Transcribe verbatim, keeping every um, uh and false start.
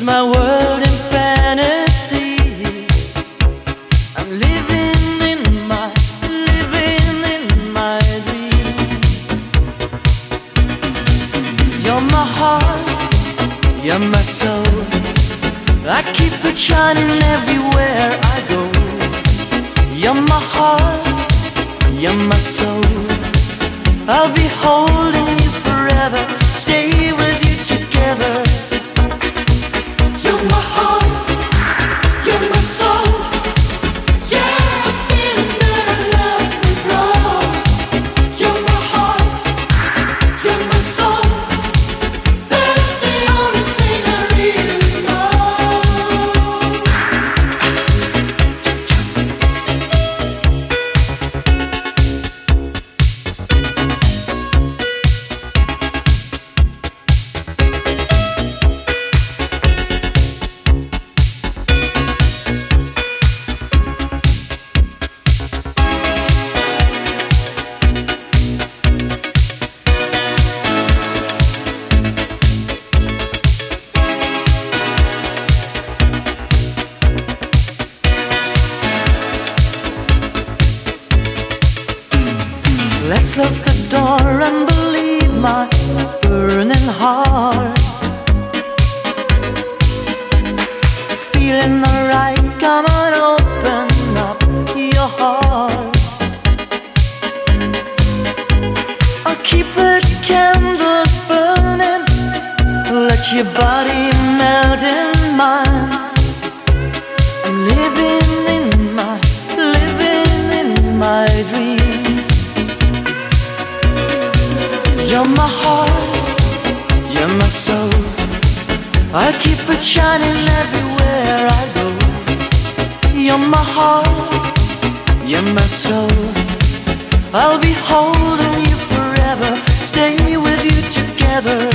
my world in fantasy. I'm living in my, living in my dream. You're my heart, you're my soul. I keep it shining everywhere I go. You're my heart, you're my soul. I'll be holding you forever, stay with you together. You're my heart, you're my soul. Yeah, I'm feeling that I love you, bro. You're my heart, you're my soul. That's the only thing I really know. Let's close the door and believe my burning heart. Feeling alright, come on, open up your heart. I'll keep the candles burning, let your body melt in mine. I'm living in my, living in my dreams. You're my heart, you're my soul. I'll keep it shining everywhere I go. You're my heart, you're my soul. I'll be holding you forever, stay with you together.